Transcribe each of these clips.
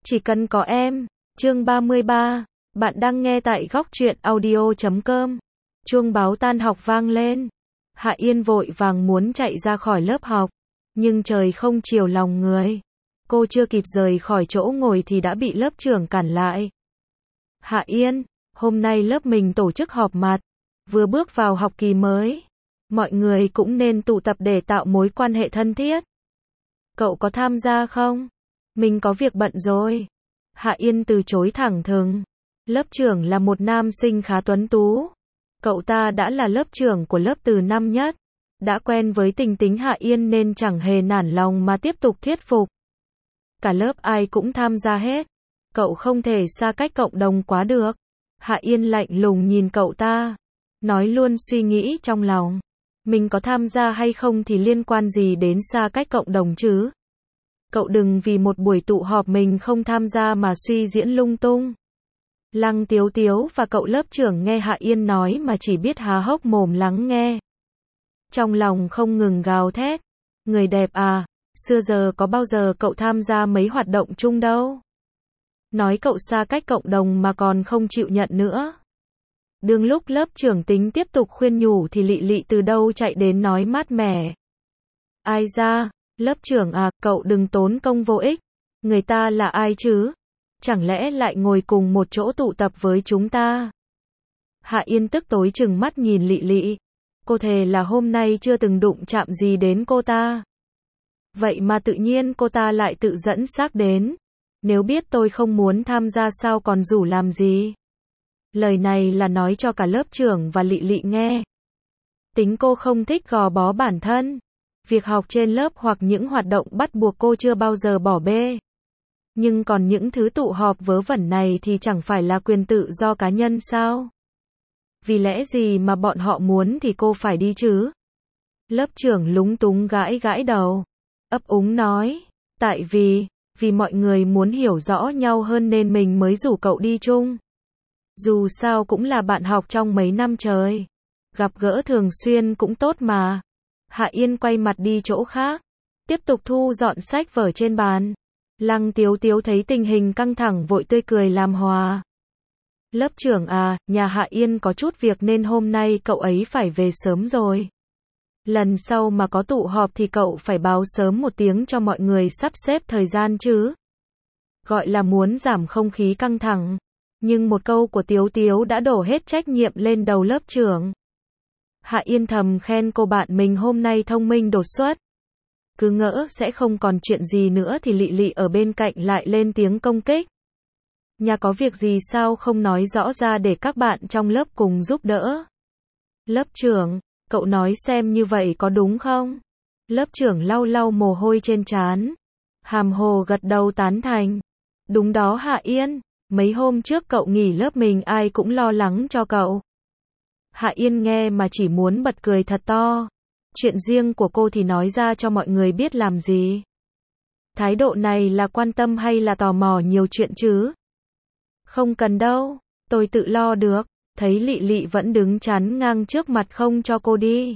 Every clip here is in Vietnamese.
Chỉ cần có em. Chương 33. Bạn đang nghe tại góc truyện audio.com. Chuông báo tan học vang lên. Hạ Yên vội vàng muốn chạy ra khỏi lớp học, nhưng trời không chiều lòng người. Cô chưa kịp rời khỏi chỗ ngồi thì đã bị lớp trưởng cản lại. Hạ Yên, hôm nay lớp mình tổ chức họp mặt. Vừa bước vào học kỳ mới, mọi người cũng nên tụ tập để tạo mối quan hệ thân thiết. Cậu có tham gia không? Mình có việc bận rồi. Hạ Yên từ chối thẳng thừng. Lớp trưởng là một nam sinh khá tuấn tú. Cậu ta đã là lớp trưởng của lớp từ năm nhất. Đã quen với tình tính Hạ Yên nên chẳng hề nản lòng mà tiếp tục thuyết phục. Cả lớp ai cũng tham gia hết. Cậu không thể xa cách cộng đồng quá được. Hạ Yên lạnh lùng nhìn cậu ta. Nói luôn suy nghĩ trong lòng. Mình có tham gia hay không thì liên quan gì đến xa cách cộng đồng chứ? Cậu đừng vì một buổi tụ họp mình không tham gia mà suy diễn lung tung. Lăng Tiếu Tiếu và cậu lớp trưởng nghe Hạ Yên nói mà chỉ biết há hốc mồm lắng nghe. Trong lòng không ngừng gào thét. Người đẹp à, xưa giờ có bao giờ cậu tham gia mấy hoạt động chung đâu. Nói cậu xa cách cộng đồng mà còn không chịu nhận nữa. Đương lúc lớp trưởng tính tiếp tục khuyên nhủ thì Lị Lị từ đâu chạy đến nói mát mẻ. Ai ra, lớp trưởng à, cậu đừng tốn công vô ích. Người ta là ai chứ? Chẳng lẽ lại ngồi cùng một chỗ tụ tập với chúng ta? Hạ Yên tức tối trừng mắt nhìn Lị Lị. Cô thề là hôm nay chưa từng đụng chạm gì đến cô ta. Vậy mà tự nhiên cô ta lại tự dẫn xác đến. Nếu biết tôi không muốn tham gia sao còn rủ làm gì? Lời này là nói cho cả lớp trưởng và Lị Lị nghe. Tính cô không thích gò bó bản thân. Việc học trên lớp hoặc những hoạt động bắt buộc cô chưa bao giờ bỏ bê. Nhưng còn những thứ tụ họp vớ vẩn này thì chẳng phải là quyền tự do cá nhân sao? Vì lẽ gì mà bọn họ muốn thì cô phải đi chứ? Lớp trưởng lúng túng gãi gãi đầu. Ấp úng nói. Tại vì mọi người muốn hiểu rõ nhau hơn nên mình mới rủ cậu đi chung. Dù sao cũng là bạn học trong mấy năm trời. Gặp gỡ thường xuyên cũng tốt mà. Hạ Yên quay mặt đi chỗ khác. Tiếp tục thu dọn sách vở trên bàn. Lăng Tiếu Tiếu thấy tình hình căng thẳng vội tươi cười làm hòa. Lớp trưởng à, nhà Hạ Yên có chút việc nên hôm nay cậu ấy phải về sớm rồi. Lần sau mà có tụ họp thì cậu phải báo sớm một tiếng cho mọi người sắp xếp thời gian chứ. Gọi là muốn giảm không khí căng thẳng. Nhưng một câu của Tiếu Tiếu đã đổ hết trách nhiệm lên đầu lớp trưởng. Hạ Yên thầm khen cô bạn mình hôm nay thông minh đột xuất. Cứ ngỡ sẽ không còn chuyện gì nữa thì Lị Lị ở bên cạnh lại lên tiếng công kích. Nhà có việc gì sao không nói rõ ra để các bạn trong lớp cùng giúp đỡ? Lớp trưởng, cậu nói xem như vậy có đúng không? Lớp trưởng lau lau mồ hôi trên trán. Hàm hồ gật đầu tán thành. Đúng đó Hạ Yên, mấy hôm trước cậu nghỉ lớp mình ai cũng lo lắng cho cậu. Hạ Yên nghe mà chỉ muốn bật cười thật to. Chuyện riêng của cô thì nói ra cho mọi người biết làm gì? Thái độ này là quan tâm hay là tò mò nhiều chuyện chứ? Không cần đâu, tôi tự lo được. Thấy Lị Lị vẫn đứng chắn ngang trước mặt không cho cô đi.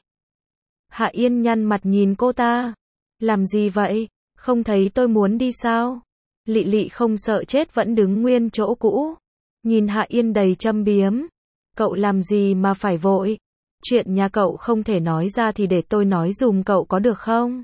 Hạ Yên nhăn mặt nhìn cô ta. Làm gì vậy? Không thấy tôi muốn đi sao? Lị Lị không sợ chết vẫn đứng nguyên chỗ cũ. Nhìn Hạ Yên đầy châm biếm. Cậu làm gì mà phải vội? Chuyện nhà cậu không thể nói ra thì để tôi nói dùm cậu có được không?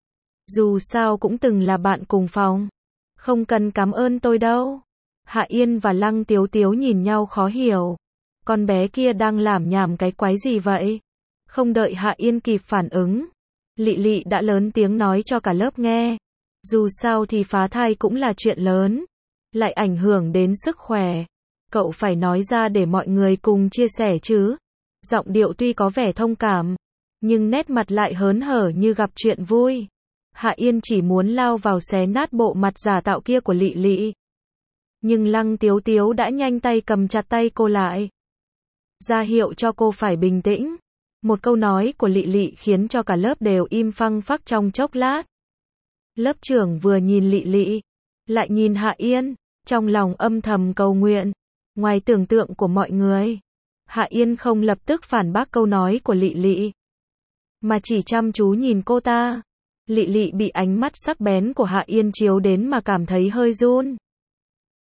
Dù sao cũng từng là bạn cùng phòng. Không cần cảm ơn tôi đâu. Hạ Yên và Lăng Tiếu Tiếu nhìn nhau khó hiểu. Con bé kia đang lảm nhảm cái quái gì vậy? Không đợi Hạ Yên kịp phản ứng. Lị Lị đã lớn tiếng nói cho cả lớp nghe. Dù sao thì phá thai cũng là chuyện lớn. Lại ảnh hưởng đến sức khỏe. Cậu phải nói ra để mọi người cùng chia sẻ chứ. Giọng điệu tuy có vẻ thông cảm, nhưng nét mặt lại hớn hở như gặp chuyện vui. Hạ Yên chỉ muốn lao vào xé nát bộ mặt giả tạo kia của Lị Lị. Nhưng Lăng Tiếu Tiếu đã nhanh tay cầm chặt tay cô lại. Ra hiệu cho cô phải bình tĩnh. Một câu nói của Lị Lị khiến cho cả lớp đều im phăng phắc trong chốc lát. Lớp trưởng vừa nhìn Lị Lị, lại nhìn Hạ Yên, trong lòng âm thầm cầu nguyện. Ngoài tưởng tượng của mọi người, Hạ Yên không lập tức phản bác câu nói của Lị Lị, mà chỉ chăm chú nhìn cô ta. Lị Lị bị ánh mắt sắc bén của Hạ Yên chiếu đến mà cảm thấy hơi run.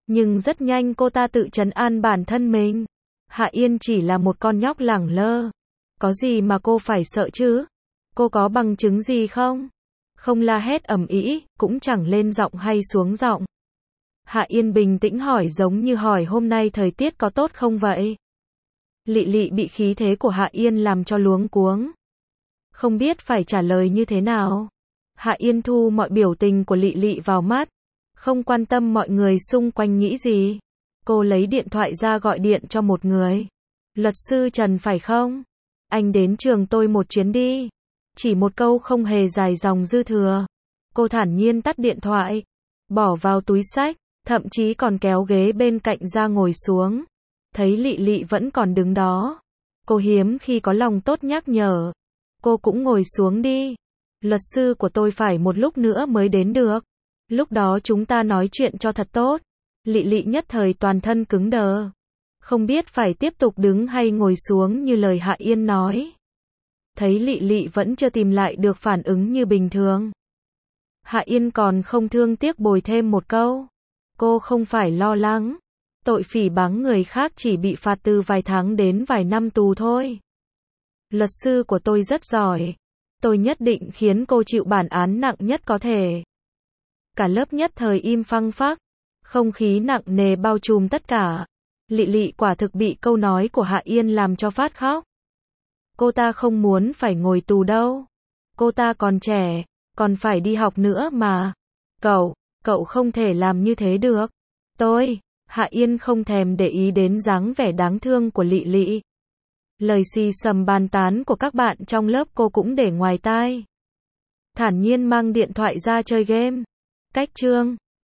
Nhưng rất nhanh cô ta tự trấn an bản thân mình. Hạ Yên chỉ là một con nhóc lẳng lơ. Có gì mà cô phải sợ chứ? Cô có bằng chứng gì không? Không la hét ầm ĩ, cũng chẳng lên giọng hay xuống giọng. Hạ Yên bình tĩnh hỏi giống như hỏi hôm nay thời tiết có tốt không vậy? Lị Lị bị khí thế của Hạ Yên làm cho luống cuống. Không biết phải trả lời như thế nào. Hạ Yên thu mọi biểu tình của Lị Lị vào mắt. Không quan tâm mọi người xung quanh nghĩ gì. Cô lấy điện thoại ra gọi điện cho một người. Luật sư Trần phải không? Anh đến trường tôi một chuyến đi. Chỉ một câu không hề dài dòng dư thừa. Cô thản nhiên tắt điện thoại. Bỏ vào túi xách. Thậm chí còn kéo ghế bên cạnh ra ngồi xuống. Thấy Lị Lị vẫn còn đứng đó. Cô hiếm khi có lòng tốt nhắc nhở. Cô cũng ngồi xuống đi. Luật sư của tôi phải một lúc nữa mới đến được. Lúc đó chúng ta nói chuyện cho thật tốt. Lị Lị nhất thời toàn thân cứng đờ. Không biết phải tiếp tục đứng hay ngồi xuống như lời Hạ Yên nói. Thấy Lị Lị vẫn chưa tìm lại được phản ứng như bình thường. Hạ Yên còn không thương tiếc bồi thêm một câu. Cô không phải lo lắng. Tội phỉ báng người khác chỉ bị phạt từ vài tháng đến vài năm tù thôi. Luật sư của tôi rất giỏi. Tôi nhất định khiến cô chịu bản án nặng nhất có thể. Cả lớp nhất thời im phăng phắc. Không khí nặng nề bao trùm tất cả. Lị Lị quả thực bị câu nói của Hạ Yên làm cho phát khóc. Cô ta không muốn phải ngồi tù đâu. Cô ta còn trẻ, còn phải đi học nữa mà. Cậu không thể làm như thế được. Hạ Yên không thèm để ý đến dáng vẻ đáng thương của Lị Lị. Lời xì xầm bàn tán của các bạn trong lớp cô cũng để ngoài tai. Thản nhiên mang điện thoại ra chơi game. Cách chương